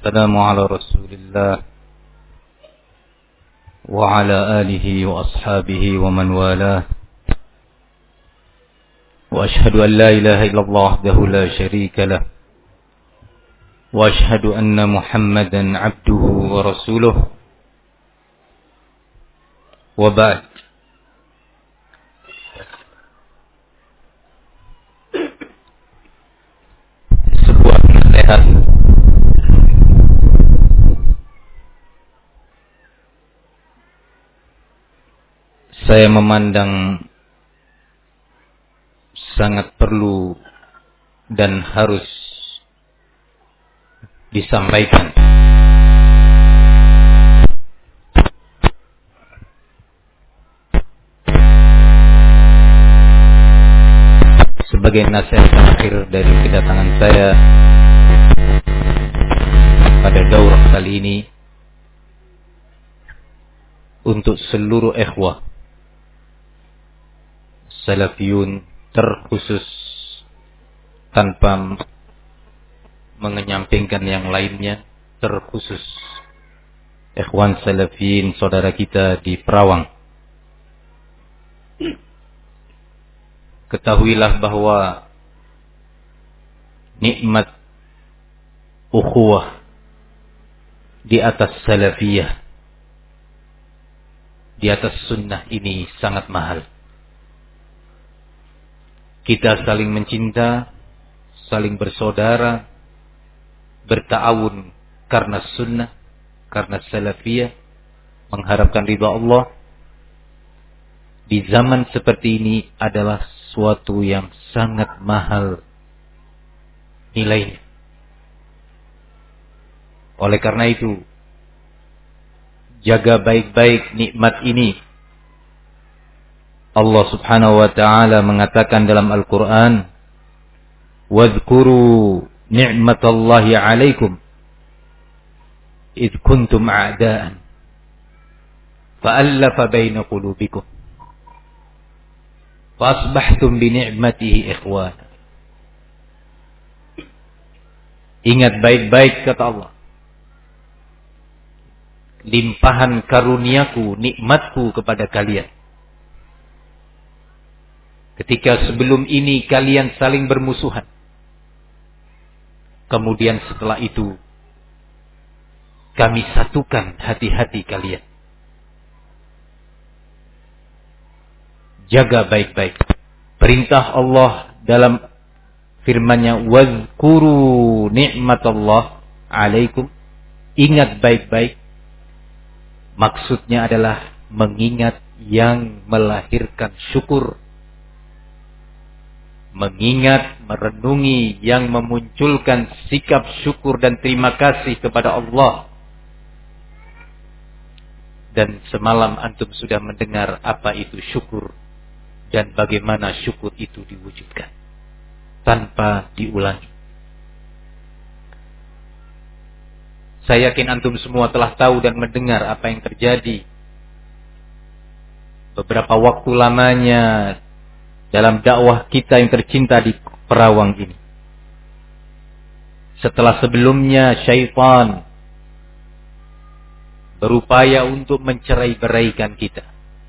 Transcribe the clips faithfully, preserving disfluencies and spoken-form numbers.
والسلام على رسول الله وعلى آله وأصحابه ومن والاه وأشهد أن لا إله إلا الله وحده لا شريك له وأشهد أن محمدا عبده ورسوله وبعد. Sebuah nasihat saya memandang sangat perlu dan harus disampaikan. Sebagai nasihat terakhir dari kedatangan saya pada daurah kali ini untuk seluruh ikhwah salafiyun terkhusus tanpa mengenyampingkan yang lainnya, terkhusus ikhwan salafiyin saudara kita di Perawang. Ketahuilah bahwa nikmat ukhuwah di atas salafiyah, di atas sunnah ini sangat mahal. Kita saling mencinta, saling bersaudara, berta'awun karena sunnah, karena salafiyah, mengharapkan ridha Allah. Di zaman seperti ini adalah suatu yang sangat mahal nilainya. Oleh karena itu, jaga baik-baik nikmat ini. Allah subhanahu wa ta'ala mengatakan dalam Al-Quran, وَاذْكُرُوا نِعْمَةَ اللَّهِ عَلَيْكُمْ إِذْ كُنْتُمْ أَعْدَاءً فَأَلَّفَ بَيْنَ قُلُوبِكُمْ فَأَصْبَحْتُمْ بِنِعْمَتِهِ إِخْوَانًا. Ingat baik-baik kata Allah, limpahan karuniaku, nikmatku kepada kalian. Ketika sebelum ini kalian saling bermusuhan. Kemudian setelah itu kami satukan hati-hati kalian. Jaga baik-baik perintah Allah dalam firman-Nya, wazkuru ni'matallah alaikum. Ingat baik-baik. Maksudnya adalah mengingat yang melahirkan syukur. Mengingat, merenungi yang memunculkan sikap syukur dan terima kasih kepada Allah. Dan semalam antum sudah mendengar apa itu syukur dan bagaimana syukur itu diwujudkan tanpa diulangi. Saya yakin antum semua telah tahu dan mendengar apa yang terjadi beberapa waktu lamanya dalam dakwah kita yang tercinta di Perawang ini. Setelah sebelumnya syaitan berupaya untuk mencerai-beraikan kita.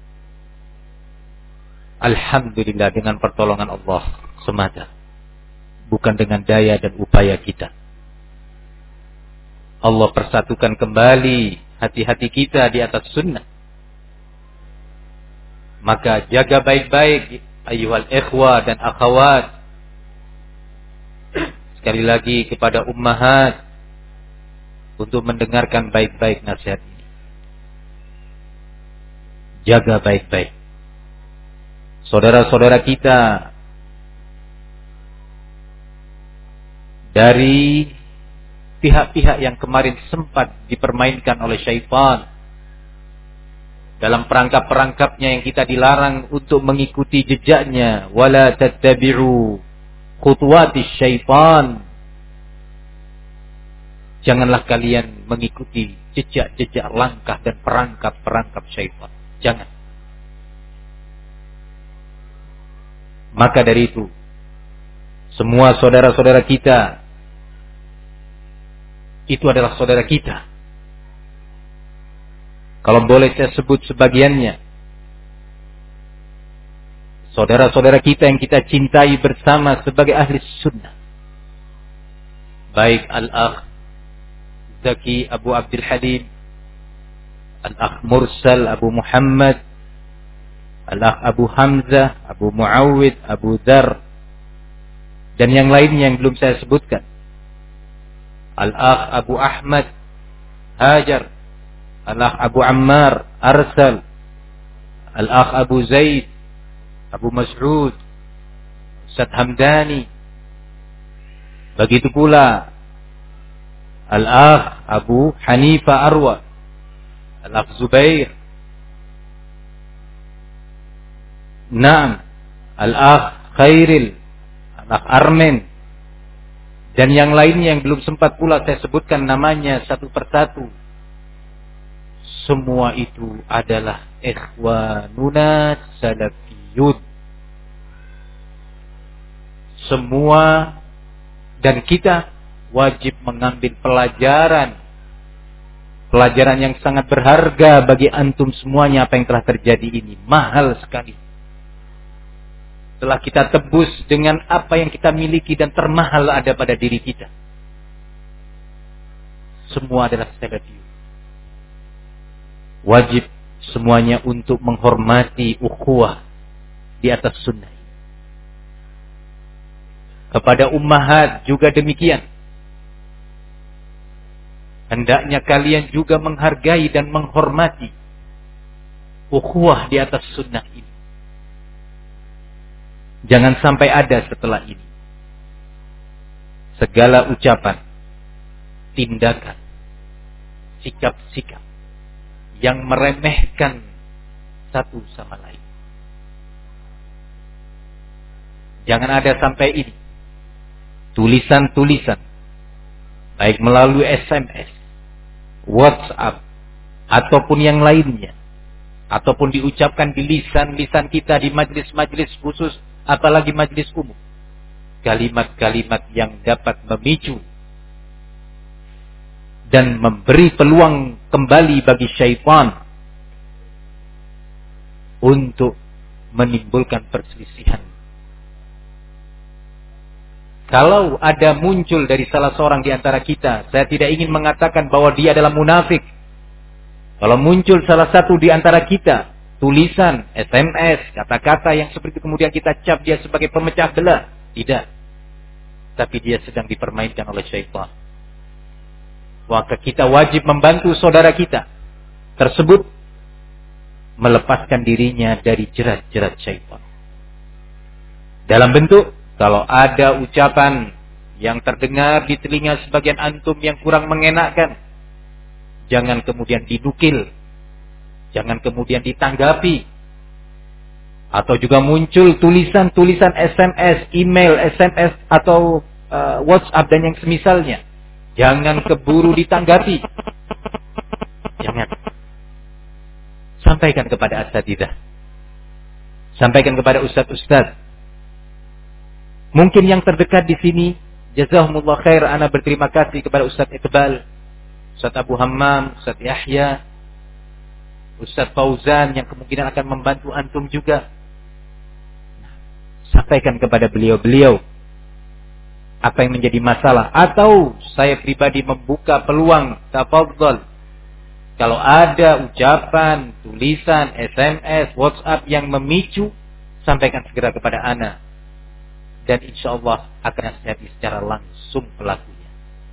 Alhamdulillah dengan pertolongan Allah semata. Bukan dengan daya dan upaya kita. Allah persatukan kembali hati-hati kita di atas sunnah. Maka jaga baik-baik ayyuhal ikhwah dan akhawat. Sekali lagi kepada ummahat untuk mendengarkan baik-baik nasihat ini. Jaga baik-baik. Saudara-saudara kita dari pihak-pihak yang kemarin sempat dipermainkan oleh syaitan dalam perangkap-perangkapnya yang kita dilarang untuk mengikuti jejaknya. Wala tattabi'u khutuwatis syaitan. Janganlah kalian mengikuti jejak-jejak langkah dan perangkap-perangkap syaitan. Jangan. Maka dari itu, semua saudara-saudara kita itu adalah saudara kita. Kalau boleh saya sebut sebagiannya, saudara-saudara kita yang kita cintai bersama sebagai ahli sunnah. Baik Al-Akh Zaki Abu Abdul Halim, Al-Akh Mursal Abu Muhammad, Al-Akh Abu Hamzah, Abu Muawwid, Abu Dhar, dan yang lainnya yang belum saya sebutkan. Al-Akh Abu Ahmad Hajar, Al-Akh Abu Ammar Arsal, Al-Akh Abu Zaid, Abu Mas'ud, Ustaz Hamdani. Begitu pula Al-Akh Abu Hanifah Arwa, Al-Akh Zubair, Naam, Al-Akh Khairil, Al-Akh Armen, dan yang lainnya yang belum sempat pula saya sebutkan namanya satu persatu. Semua itu adalah ikhwanuna salafiyun. Semua, dan kita wajib mengambil pelajaran pelajaran yang sangat berharga bagi antum semuanya. Apa yang telah terjadi ini mahal sekali. Setelah kita tebus dengan apa yang kita miliki dan termahal ada pada diri kita, semua adalah salafiyun. Wajib semuanya untuk menghormati ukhuwah di atas sunnah. Kepada ummahat juga demikian. Hendaknya kalian juga menghargai dan menghormati ukhuwah di atas sunnah ini. Jangan sampai ada setelah ini segala ucapan, tindakan, sikap-sikap yang meremehkan satu sama lain. Jangan ada sampai ini tulisan-tulisan, baik melalui S M S, WhatsApp, ataupun yang lainnya, ataupun diucapkan di lisan-lisan kita di majlis-majlis khusus, apalagi majlis umum, kalimat-kalimat yang dapat memicu dan memberi peluang kembali bagi syaitan untuk menimbulkan perselisihan. Kalau ada muncul dari salah seorang di antara kita, saya tidak ingin mengatakan bahwa dia adalah munafik. Kalau muncul salah satu di antara kita, tulisan, S M S, kata-kata yang seperti kemudian kita cap dia sebagai pemecah belah, tidak. Tapi dia sedang dipermainkan oleh syaitan. Maka kita wajib membantu saudara kita tersebut melepaskan dirinya dari jerat-jerat syaitan. Dalam bentuk, kalau ada ucapan yang terdengar di telinga sebagian antum yang kurang mengenakkan, jangan kemudian dinukil, jangan kemudian ditanggapi. Atau juga muncul tulisan-tulisan S M S, email, S M S atau uh, WhatsApp dan yang semisalnya, jangan keburu ditanggapi. Jangan. Sampaikan kepada asatidzah. Sampaikan kepada ustaz-ustaz. Mungkin yang terdekat di sini, jazahumullah khair, ana berterima kasih kepada Ustaz Iqbal, Ustaz Abu Hammam, Ustaz Yahya, Ustaz Fauzan yang kemungkinan akan membantu antum juga. Sampaikan kepada beliau-beliau apa yang menjadi masalah, atau saya pribadi membuka peluang, tafadhol. Kalau ada ucapan, tulisan, S M S, WhatsApp yang memicu, sampaikan segera kepada ana. Dan insya Allah akan nasihati secara langsung pelakunya.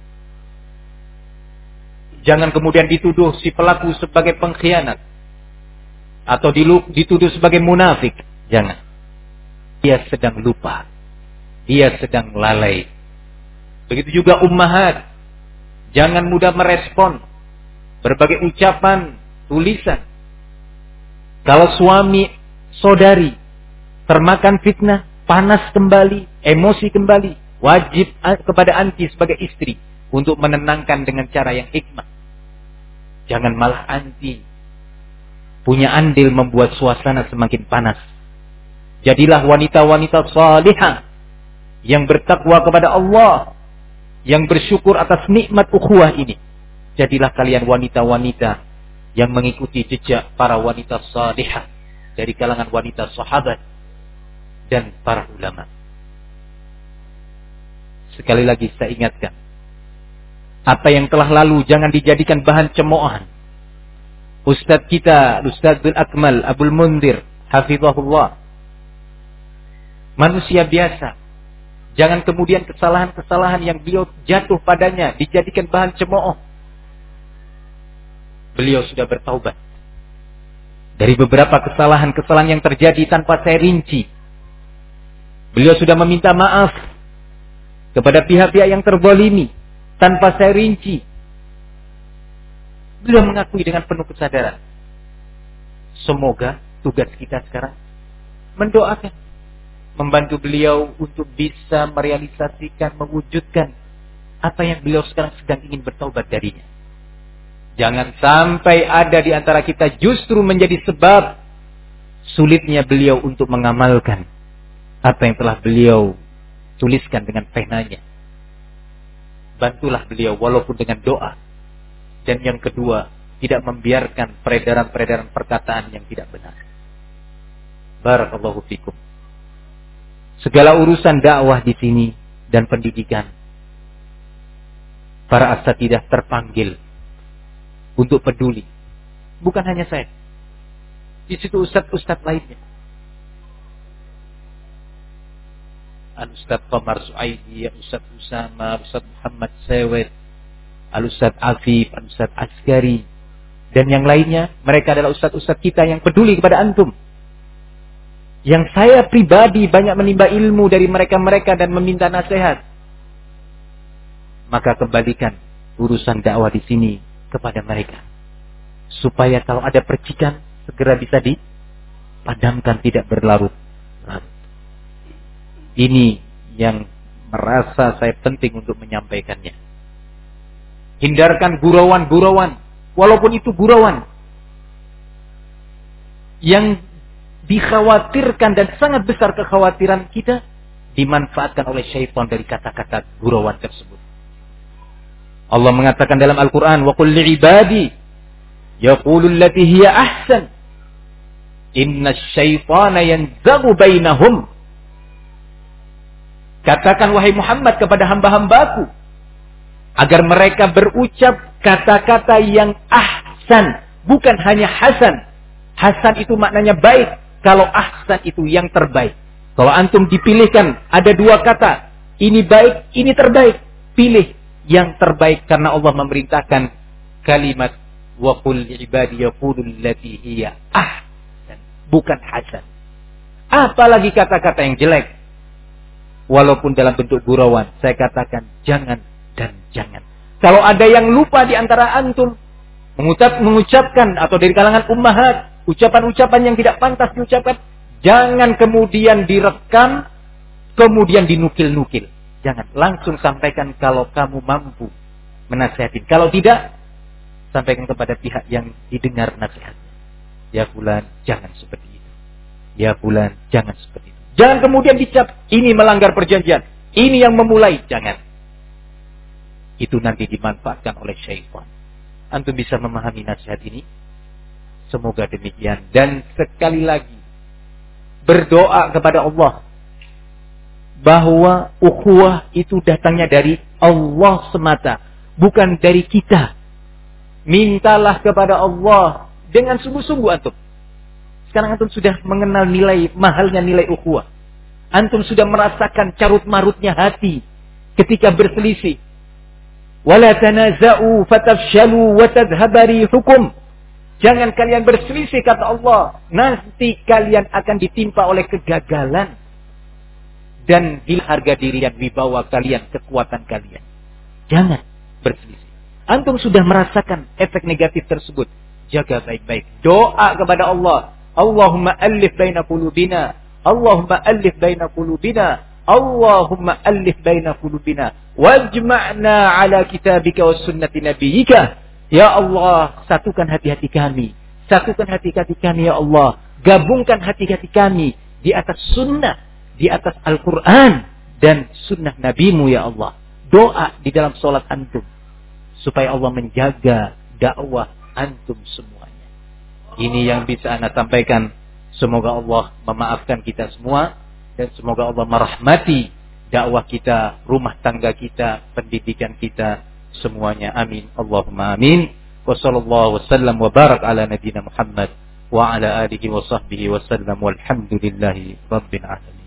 Jangan kemudian dituduh si pelaku sebagai pengkhianat atau dituduh sebagai munafik. Jangan. Dia sedang lupa, dia sedang lalai. Begitu juga ummahat, jangan mudah merespon berbagai ucapan, tulisan. Kalau suami saudari termakan fitnah, panas kembali, emosi kembali, wajib kepada anti sebagai istri untuk menenangkan dengan cara yang hikmah. Jangan malah anti punya andil membuat suasana semakin panas. Jadilah wanita-wanita salihah yang bertakwa kepada Allah, yang bersyukur atas nikmat ukhuwah ini. Jadilah kalian wanita-wanita yang mengikuti jejak para wanita salihah dari kalangan wanita sahabat dan para ulama. Sekali lagi saya ingatkan, apa yang telah lalu jangan dijadikan bahan cemoohan. Ustadz kita, Ustadz bin Akmal Abdul Mundir, hafizahullah, manusia biasa. Jangan kemudian kesalahan-kesalahan yang beliau jatuh padanya dijadikan bahan cemooh. Beliau sudah bertaubat dari beberapa kesalahan-kesalahan yang terjadi tanpa saya rinci. Beliau sudah meminta maaf kepada pihak-pihak yang terzalimi tanpa saya rinci. Beliau mengakui dengan penuh kesadaran. Semoga tugas kita sekarang mendoakan, membantu beliau untuk bisa merealisasikan, mewujudkan apa yang beliau sekarang sedang ingin bertaubat darinya. Jangan sampai ada di antara kita justru menjadi sebab sulitnya beliau untuk mengamalkan apa yang telah beliau tuliskan dengan penanya. Bantulah beliau walaupun dengan doa. Dan yang kedua, tidak membiarkan peredaran-peredaran perkataan yang tidak benar. Barakallahu fikum. Segala urusan dakwah di sini dan pendidikan, para asatidah terpanggil untuk peduli. Bukan hanya saya. Di situ ustadz-ustadz lainnya. Al-Ustadz Qamar Suaidi, Al-Ustadz Usama, Al-Ustadz Muhammad Sewet, Al-Ustadz Afif, Al-Ustadz Askari, dan yang lainnya. Mereka adalah ustadz-ustadz kita yang peduli kepada antum. Yang saya pribadi banyak menimba ilmu dari mereka-mereka dan meminta nasihat. Maka kembalikan urusan dakwah di sini kepada mereka. Supaya kalau ada percikan segera bisa dipadamkan, tidak berlarut-larut. Ini yang merasa saya penting untuk menyampaikannya. Hindarkan gurauan-gurauan, walaupun itu gurauan yang dikhawatirkan dan sangat besar kekhawatiran kita dimanfaatkan oleh syaitan dari kata-kata gurauan tersebut. Allah mengatakan dalam Al-Quran, wa qul li'ibadi yaqulu allati hiya ahsan inna syaitana yanzagu bainahum. Katakan wahai Muhammad kepada hamba-hambaku agar mereka berucap kata-kata yang ahsan, bukan hanya hasan. Hasan itu maknanya baik. Kalau ahsan itu yang terbaik. Kalau antum dipilihkan ada dua kata, ini baik, ini terbaik, pilih yang terbaik karena Allah memerintahkan kalimat wa qul ibadi yaqulu allati hiya ahsan, bukan hasan. Apalagi kata-kata yang jelek. Walaupun dalam bentuk gurauan, saya katakan jangan dan jangan. Kalau ada yang lupa di antara antum mengucap, mengucapkan atau dari kalangan ummahat ucapan-ucapan yang tidak pantas diucapkan, jangan kemudian direkam, kemudian dinukil-nukil. Jangan, langsung sampaikan kalau kamu mampu menasihatin. Kalau tidak, sampaikan kepada pihak yang didengar nasihatnya. Ya fulan, jangan seperti itu. Ya fulan, jangan seperti itu. Jangan kemudian dicap ini melanggar perjanjian, ini yang memulai, jangan. Itu nanti dimanfaatkan oleh syaitan. Antum bisa memahami nasihat ini? Semoga demikian. Dan sekali lagi berdoa kepada Allah bahwa ukhuwah itu datangnya dari Allah semata, bukan dari kita. Mintalah kepada Allah dengan sungguh-sungguh antum. Sekarang antum sudah mengenal nilai mahalnya nilai ukhuwah. Antum sudah merasakan carut marutnya hati ketika berselisih. Wala tanaza'u fatafshalu wa tadhhaba rihukum. Jangan kalian berselisih kata Allah, nanti kalian akan ditimpa oleh kegagalan dan hilang harga diri dan wibawa kalian, kekuatan kalian. Jangan berselisih. Antum sudah merasakan efek negatif tersebut. Jaga baik-baik. Doa kepada Allah. Allahumma alif baina qulubina. Allahumma alif baina qulubina. Allahumma alif baina qulubina. Wajma'na ala kitabika wa sunnati nabiyyika. Ya Allah, satukan hati-hati kami. Satukan hati-hati kami ya Allah. Gabungkan hati-hati kami di atas sunnah, di atas Al-Quran dan sunnah Nabimu ya Allah. doa di dalam sholat antum supaya Allah menjaga dakwah antum semuanya. Ini yang bisa ana sampaikan. Semoga Allah memaafkan kita semua dan semoga Allah merahmati dakwah kita, rumah tangga kita, pendidikan kita semuanya. Amin. Allahumma amin. Wa sallallahu wasallam wa barak ala nabiyyina Muhammad wa ala alihi wa sahbihi wa sallam walhamdulillahi rabbil alamin.